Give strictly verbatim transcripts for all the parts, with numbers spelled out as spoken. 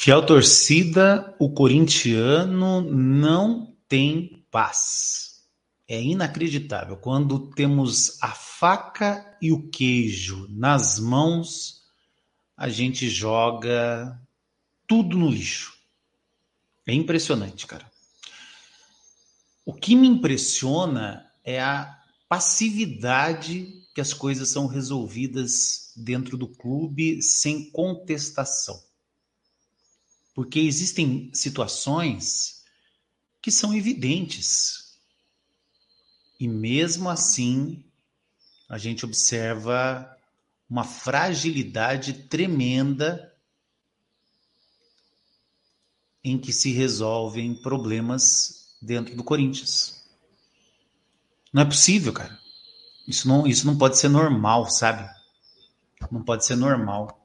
Fiel torcida, o corintiano não tem paz. É inacreditável. Quando temos a faca e o queijo nas mãos, a gente joga tudo no lixo. É impressionante, cara. O que me impressiona é a passividade que as coisas são resolvidas dentro do clube sem contestação. Porque existem situações que são evidentes. E mesmo assim, a gente observa uma fragilidade tremenda em que se resolvem problemas dentro do Corinthians. Não é possível, cara. Isso não, isso não pode ser normal, sabe? Não pode ser normal.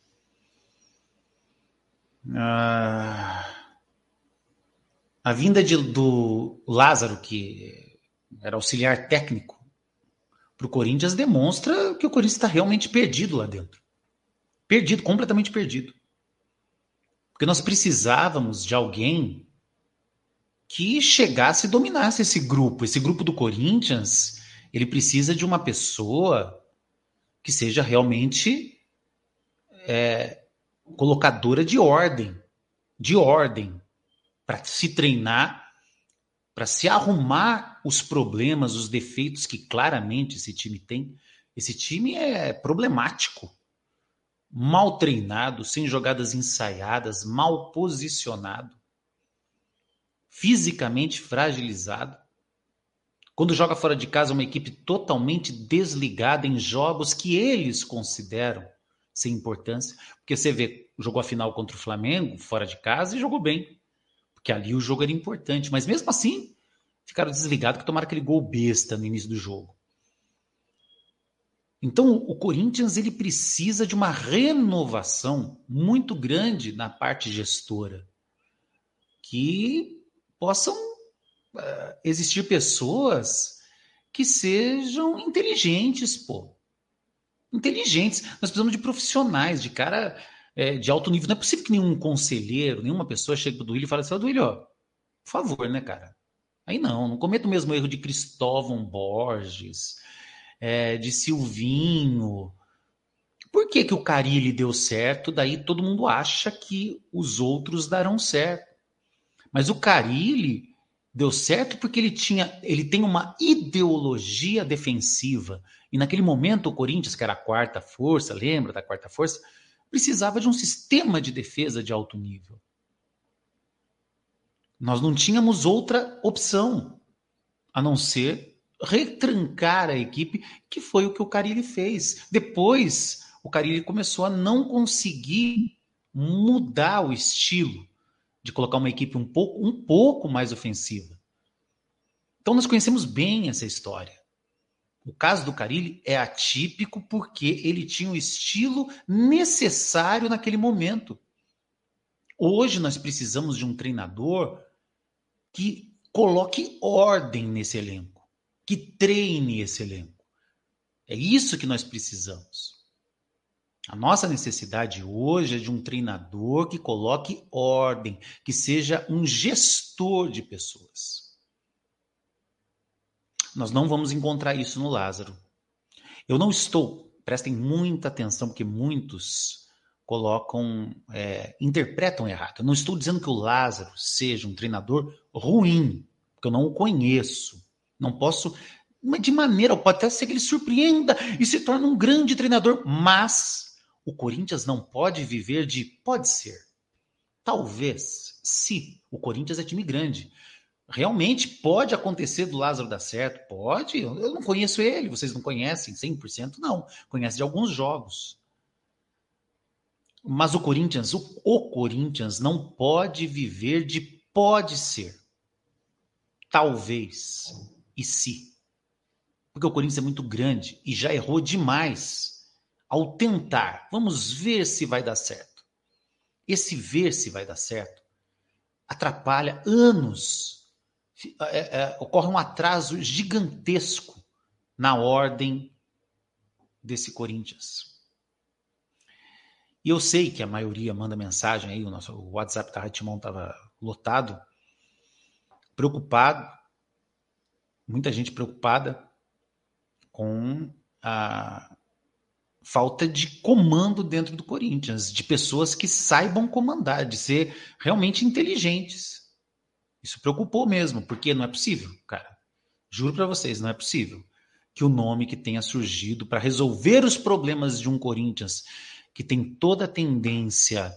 Ah, a vinda de, do Lázaro, que era auxiliar técnico para o Corinthians, demonstra que o Corinthians está realmente perdido lá dentro. Perdido, completamente perdido. Porque nós precisávamos de alguém que chegasse e dominasse esse grupo. Esse grupo do Corinthians, ele precisa de uma pessoa que seja realmente é, colocadora de ordem. De ordem. Para se treinar, para se arrumar os problemas, os defeitos que claramente esse time tem. Esse time é problemático. Mal treinado, sem jogadas ensaiadas, mal posicionado, fisicamente fragilizado. Quando joga fora de casa, uma equipe totalmente desligada em jogos que eles consideram sem importância. Porque você vê, jogou a final contra o Flamengo, fora de casa, e jogou bem. Porque ali o jogo era importante. Mas mesmo assim, ficaram desligados que tomaram aquele gol besta no início do jogo. Então, o Corinthians ele precisa de uma renovação muito grande na parte gestora, que possam uh, existir pessoas que sejam inteligentes, pô. Inteligentes. Nós precisamos de profissionais, de cara é, de alto nível. Não é possível que nenhum conselheiro, nenhuma pessoa chegue pro Duílio e fale assim, ó, Duílio, ó, por favor, né, cara? Aí não, não cometa o mesmo erro de Cristóvão Borges, é, de Silvinho. Por que, que o Carille deu certo? Daí todo mundo acha que os outros darão certo. Mas o Carille deu certo porque ele, tinha, ele tem uma ideologia defensiva. E naquele momento o Corinthians, que era a quarta força, lembra da quarta força? Precisava de um sistema de defesa de alto nível. Nós não tínhamos outra opção a não ser retrancar a equipe, que foi o que o Carille fez. Depois, o Carille começou a não conseguir mudar o estilo de colocar uma equipe um pouco, um pouco mais ofensiva. Então, nós conhecemos bem essa história. O caso do Carille é atípico porque ele tinha o estilo necessário naquele momento. Hoje, nós precisamos de um treinador que coloque ordem nesse elenco, que treine esse elenco. É isso que nós precisamos. A nossa necessidade hoje é de um treinador que coloque ordem, que seja um gestor de pessoas. Nós não vamos encontrar isso no Lázaro. Eu não estou, prestem muita atenção, porque muitos colocam, é, interpretam errado. Eu não estou dizendo que o Lázaro seja um treinador ruim, porque eu não o conheço. Não posso, de maneira, pode até ser que ele surpreenda e se torne um grande treinador, mas o Corinthians não pode viver de pode ser. Talvez, se o Corinthians é time grande, realmente pode acontecer do Lázaro dar certo, pode. Eu não conheço ele, vocês não conhecem cem por cento, não. Conhecem de alguns jogos. Mas o Corinthians, o, o Corinthians não pode viver de pode ser. Talvez. E se. Porque o Corinthians é muito grande e já errou demais ao tentar. Vamos ver se vai dar certo. Esse ver se vai dar certo atrapalha anos. É, é, ocorre um atraso gigantesco na ordem desse Corinthians. E eu sei que a maioria manda mensagem aí, o nosso o WhatsApp da Rádio Timão estava lotado, preocupado, muita gente preocupada com a falta de comando dentro do Corinthians, de pessoas que saibam comandar, de ser realmente inteligentes. Isso preocupou mesmo, porque não é possível, cara. Juro para vocês, não é possível que o nome que tenha surgido para resolver os problemas de um Corinthians que tem toda a tendência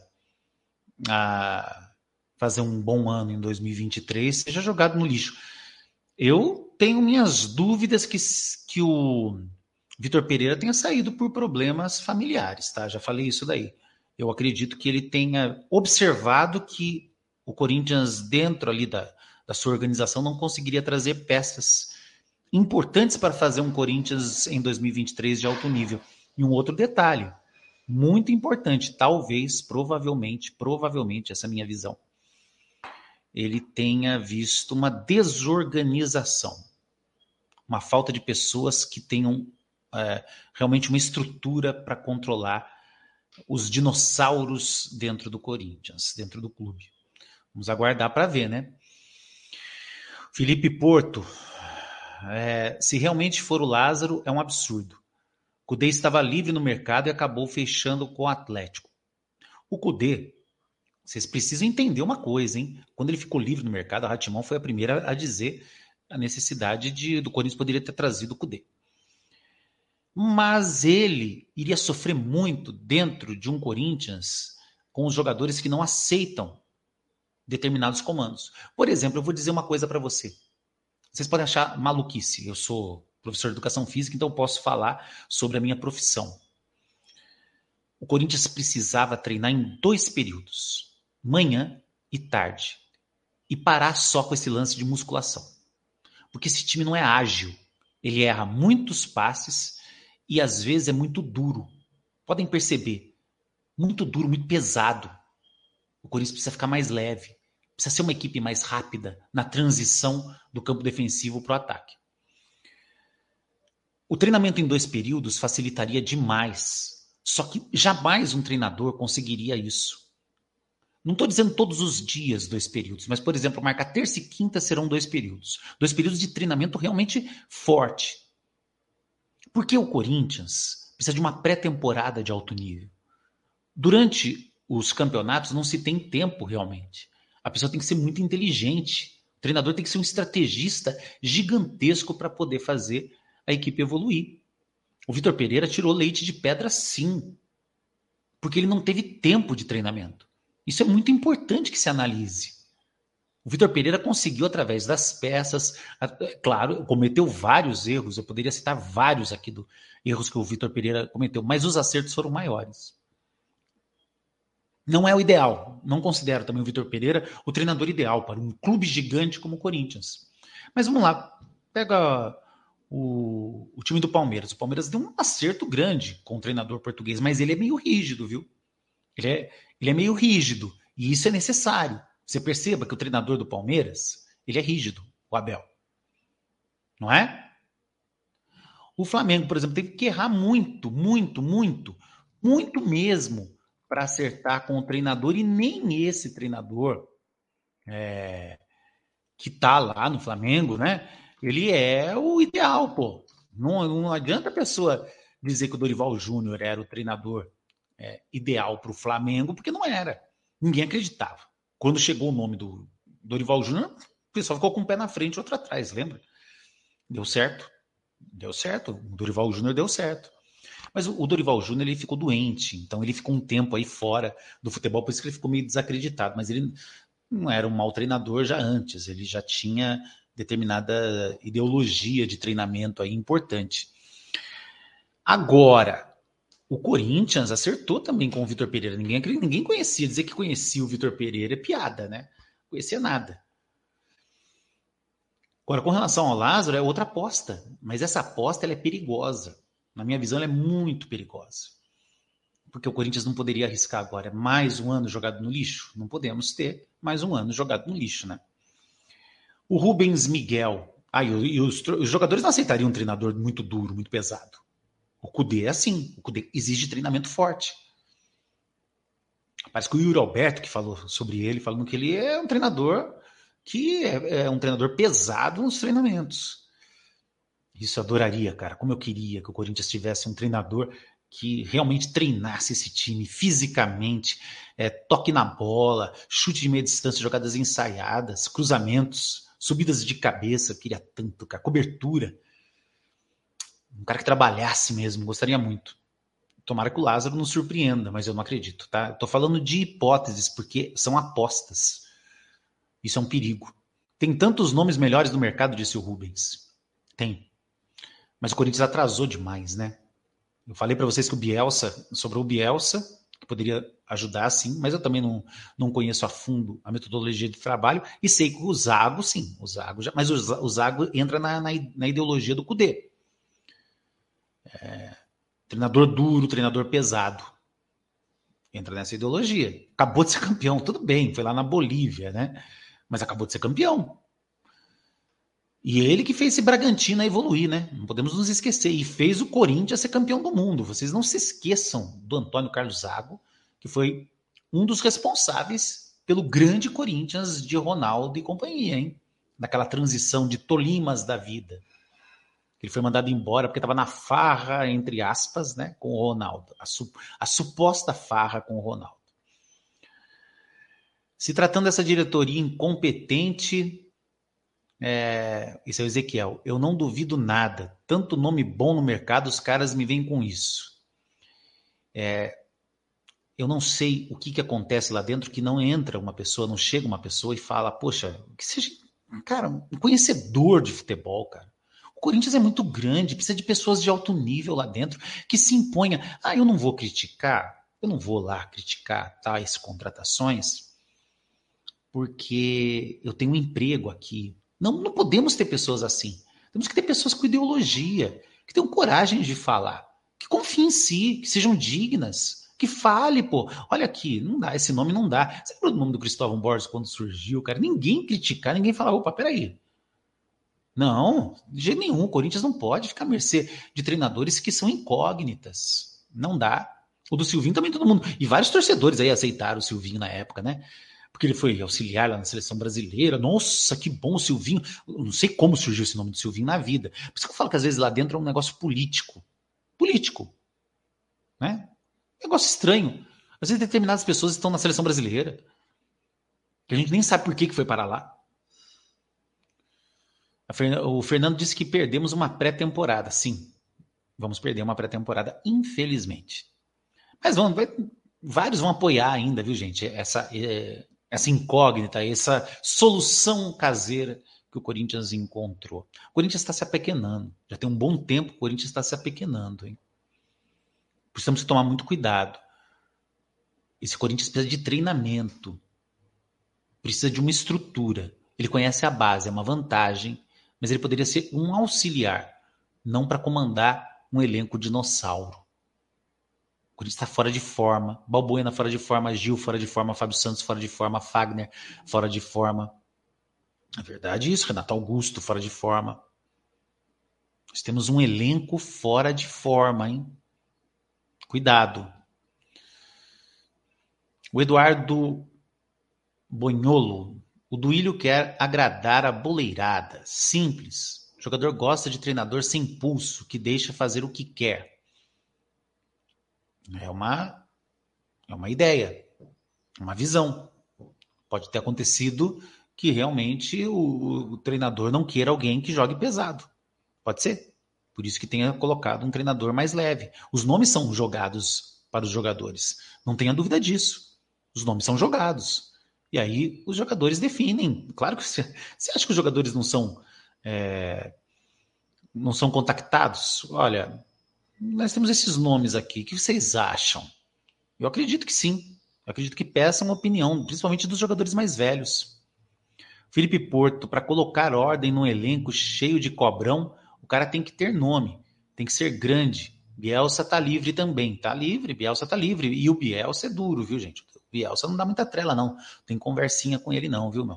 a fazer um bom ano em dois mil e vinte e três seja jogado no lixo. Eu tenho minhas dúvidas que, que o Vitor Pereira tenha saído por problemas familiares, tá? Já falei isso daí. Eu acredito que ele tenha observado que o Corinthians, dentro ali da, da sua organização, não conseguiria trazer peças importantes para fazer um Corinthians em dois mil e vinte e três de alto nível. E um outro detalhe, muito importante, talvez, provavelmente, provavelmente, essa é a minha visão, ele tenha visto uma desorganização, uma falta de pessoas que tenham é, realmente uma estrutura para controlar os dinossauros dentro do Corinthians, dentro do clube. Vamos aguardar para ver, né? Felipe Porto, é, se realmente for o Lázaro, é um absurdo. O Cudê estava livre no mercado e acabou fechando com o Atlético. O Cudê, vocês precisam entender uma coisa, hein? Quando ele ficou livre no mercado, a Rádio Timão foi a primeira a dizer a necessidade de, do Corinthians poderia ter trazido o Cudê. Mas ele iria sofrer muito dentro de um Corinthians com os jogadores que não aceitam determinados comandos. Por exemplo, eu vou dizer uma coisa para você. Vocês podem achar maluquice. Eu sou professor de educação física, então eu posso falar sobre a minha profissão. O Corinthians precisava treinar em dois períodos, manhã e tarde, e parar só com esse lance de musculação. Porque esse time não é ágil. Ele erra muitos passes e às vezes é muito duro. Podem perceber. Muito duro, muito pesado. O Corinthians precisa ficar mais leve. Precisa ser uma equipe mais rápida na transição do campo defensivo para o ataque. O treinamento em dois períodos facilitaria demais. Só que jamais um treinador conseguiria isso. Não estou dizendo todos os dias dois períodos, mas, por exemplo, marcar terça e quinta serão dois períodos. Dois períodos de treinamento realmente forte. Porque o Corinthians precisa de uma pré-temporada de alto nível. Durante os campeonatos não se tem tempo realmente. A pessoa tem que ser muito inteligente. O treinador tem que ser um estrategista gigantesco para poder fazer a equipe evoluir. O Vitor Pereira tirou leite de pedra sim, porque ele não teve tempo de treinamento. Isso é muito importante que se analise. O Vitor Pereira conseguiu, através das peças, claro, cometeu vários erros, eu poderia citar vários aqui dos erros que o Vitor Pereira cometeu, mas os acertos foram maiores. Não é o ideal, não considero também o Vitor Pereira o treinador ideal para um clube gigante como o Corinthians. Mas vamos lá, pega o, o time do Palmeiras. O Palmeiras deu um acerto grande com o treinador português, mas ele é meio rígido, viu? Ele é, ele é meio rígido, e isso é necessário. Você perceba que o treinador do Palmeiras, ele é rígido, o Abel. Não é? O Flamengo, por exemplo, teve que errar muito, muito, muito, muito mesmo para acertar com o treinador, e nem esse treinador é, que tá lá no Flamengo, né? Ele é o ideal, pô. Não, não adianta a pessoa dizer que o Dorival Júnior era o treinador é, ideal para o Flamengo, porque não era. Ninguém acreditava. Quando chegou o nome do Dorival Júnior, o pessoal ficou com um pé na frente e outro atrás, lembra? Deu certo. Deu certo. O Dorival Júnior deu certo. Mas o Dorival Júnior ele ficou doente, então ele ficou um tempo aí fora do futebol, por isso que ele ficou meio desacreditado. Mas ele não era um mau treinador já antes, ele já tinha determinada ideologia de treinamento aí importante. Agora, o Corinthians acertou também com o Vitor Pereira. Ninguém, ninguém conhecia. Dizer que conhecia o Vitor Pereira é piada, né? Não conhecia nada. Agora, com relação ao Lázaro, é outra aposta. Mas essa aposta ela é perigosa. Na minha visão, ela é muito perigosa. Porque o Corinthians não poderia arriscar agora mais um ano jogado no lixo. Não podemos ter mais um ano jogado no lixo, né? O Rubens Miguel. Ah, e os, os jogadores não aceitariam um treinador muito duro, muito pesado. O Cudê é assim. O Cudê exige treinamento forte. Parece que o Yuri Alberto que falou sobre ele, falando que ele é um treinador que é, é um treinador pesado nos treinamentos. Isso eu adoraria, cara. Como eu queria que o Corinthians tivesse um treinador que realmente treinasse esse time fisicamente, é, toque na bola, chute de meia distância, jogadas ensaiadas, cruzamentos, subidas de cabeça. Eu queria tanto, cara. Cobertura. Um cara que trabalhasse mesmo, gostaria muito. Tomara que o Lázaro nos surpreenda, mas eu não acredito, tá? Eu tô falando de hipóteses, porque são apostas. Isso é um perigo. Tem tantos nomes melhores no mercado, disse o Rubens. Tem. Mas o Corinthians atrasou demais, né? Eu falei para vocês que o Bielsa, sobrou o Bielsa, que poderia ajudar, sim, mas eu também não, não conheço a fundo a metodologia de trabalho e sei que o Zago, sim, o Zago já, mas o, o Zago entra na, na, na ideologia do Cudê. É, treinador duro, treinador pesado. Entra nessa ideologia. Acabou de ser campeão, tudo bem, foi lá na Bolívia, né? Mas acabou de ser campeão. E ele que fez esse Bragantino evoluir, né? Não podemos nos esquecer. E fez o Corinthians ser campeão do mundo. Vocês não se esqueçam do Antônio Carlos Zago, que foi um dos responsáveis pelo grande Corinthians de Ronaldo e companhia, hein? Naquela transição de Tolimas da vida. Ele foi mandado embora porque estava na farra, entre aspas, né, com o Ronaldo. A, su a suposta farra com o Ronaldo. Se tratando dessa diretoria incompetente... É, esse é o Ezequiel. Eu não duvido nada. Tanto nome bom no mercado, os caras me vêm com isso. É, eu não sei o que, que acontece lá dentro que não entra uma pessoa, não chega uma pessoa e fala, poxa, que seja, cara, um conhecedor de futebol, cara. O Corinthians é muito grande, precisa de pessoas de alto nível lá dentro que se imponha. Ah, eu não vou criticar, eu não vou lá criticar tais contratações, porque eu tenho um emprego aqui. Não, não podemos ter pessoas assim. Temos que ter pessoas com ideologia, que tenham coragem de falar, que confiem em si, que sejam dignas, que fale, pô. Olha aqui, não dá, esse nome não dá. Você lembra o nome do Cristóvão Borges quando surgiu, cara? Ninguém criticar, ninguém falar, opa, peraí. Não, de jeito nenhum. O Corinthians não pode ficar à mercê de treinadores que são incógnitas. Não dá. O do Silvinho também todo mundo. E vários torcedores aí aceitaram o Silvinho na época, né? Porque ele foi auxiliar lá na seleção brasileira. Nossa, que bom o Silvinho. Eu não sei como surgiu esse nome do Silvinho na vida. Por isso que eu falo que às vezes lá dentro é um negócio político. Político. Né? Negócio estranho. Às vezes determinadas pessoas estão na seleção brasileira. Que a gente nem sabe por que, que foi parar lá. O Fernando disse que perdemos uma pré-temporada. Sim, vamos perder uma pré-temporada, infelizmente. Mas vamos, vai, vários vão apoiar ainda, viu, gente? Essa... É, essa incógnita, essa solução caseira que o Corinthians encontrou. O Corinthians está se apequenando. Já tem um bom tempo que o Corinthians está se apequenando. Hein? Precisamos tomar muito cuidado. Esse Corinthians precisa de treinamento. Precisa de uma estrutura. Ele conhece a base, é uma vantagem, mas ele poderia ser um auxiliar, não para comandar um elenco dinossauro. O Corinthians está fora de forma. Balbuena fora de forma. Gil fora de forma. Fábio Santos fora de forma. Fagner fora de forma. É verdade isso. Renato Augusto fora de forma. Nós temos um elenco fora de forma, hein? Cuidado. O Eduardo Bonholo. O Duílio quer agradar a boleirada. Simples. O jogador gosta de treinador sem pulso, que deixa fazer o que quer. É uma... É uma ideia, uma visão. Pode ter acontecido que realmente o, o treinador não queira alguém que jogue pesado. Pode ser. Por isso que tenha colocado um treinador mais leve. Os nomes são jogados para os jogadores. Não tenha dúvida disso. Os nomes são jogados. E aí os jogadores definem. Claro que você, você acha que os jogadores não são, é, não são contactados? Olha, nós temos esses nomes aqui. O que vocês acham? Eu acredito que sim. Eu acredito que peça uma opinião, principalmente dos jogadores mais velhos. Felipe Porto, para colocar ordem num elenco cheio de cobrão, o cara tem que ter nome, tem que ser grande. Bielsa tá livre também. Tá livre, Bielsa tá livre. E o Bielsa é duro, viu, gente? O Bielsa não dá muita trela, não. Tem conversinha com ele, não, viu, meu?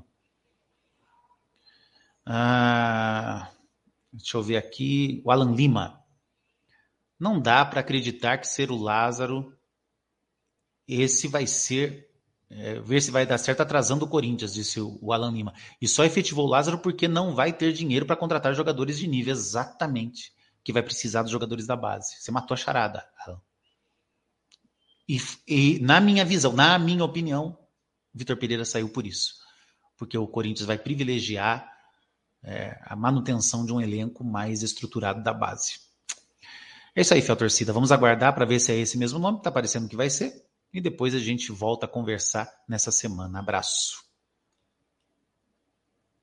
Ah, deixa eu ver aqui. O Alan Lima. Não dá para acreditar que ser o Lázaro esse vai ser, é, ver se vai dar certo atrasando o Corinthians, disse o, o Alan Lima. E só efetivou o Lázaro porque não vai ter dinheiro para contratar jogadores de nível, exatamente, que vai precisar dos jogadores da base. Você matou a charada, Alan. E, e na minha visão, na minha opinião, Vitor Pereira saiu por isso. Porque o Corinthians vai privilegiar é, a manutenção de um elenco mais estruturado da base. É isso aí, fiel torcida. Vamos aguardar para ver se é esse mesmo nome. Está parecendo que vai ser. E depois a gente volta a conversar nessa semana. Abraço.